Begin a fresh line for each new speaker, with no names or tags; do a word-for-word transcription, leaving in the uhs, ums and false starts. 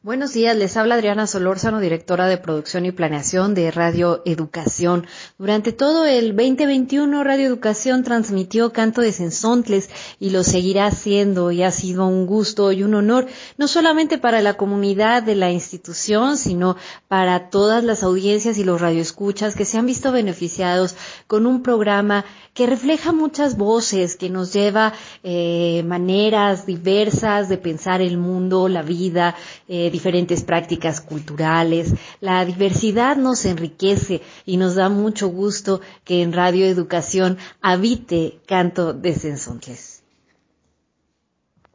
Buenos días, les habla Adriana Solórzano, directora de producción y planeación de Radio Educación. Durante todo el veinte veintiuno, Radio Educación transmitió Canto de Cenzontles y lo seguirá haciendo, y ha sido un gusto y un honor, no solamente para la comunidad de la institución, sino para todas las audiencias y los radioescuchas que se han visto beneficiados con un programa que refleja muchas voces, que nos lleva eh, maneras diversas de pensar el mundo, la vida, eh, diferentes prácticas culturales. La diversidad nos enriquece y nos da mucho gusto que en Radio Educación habite Canto de Cenzontles.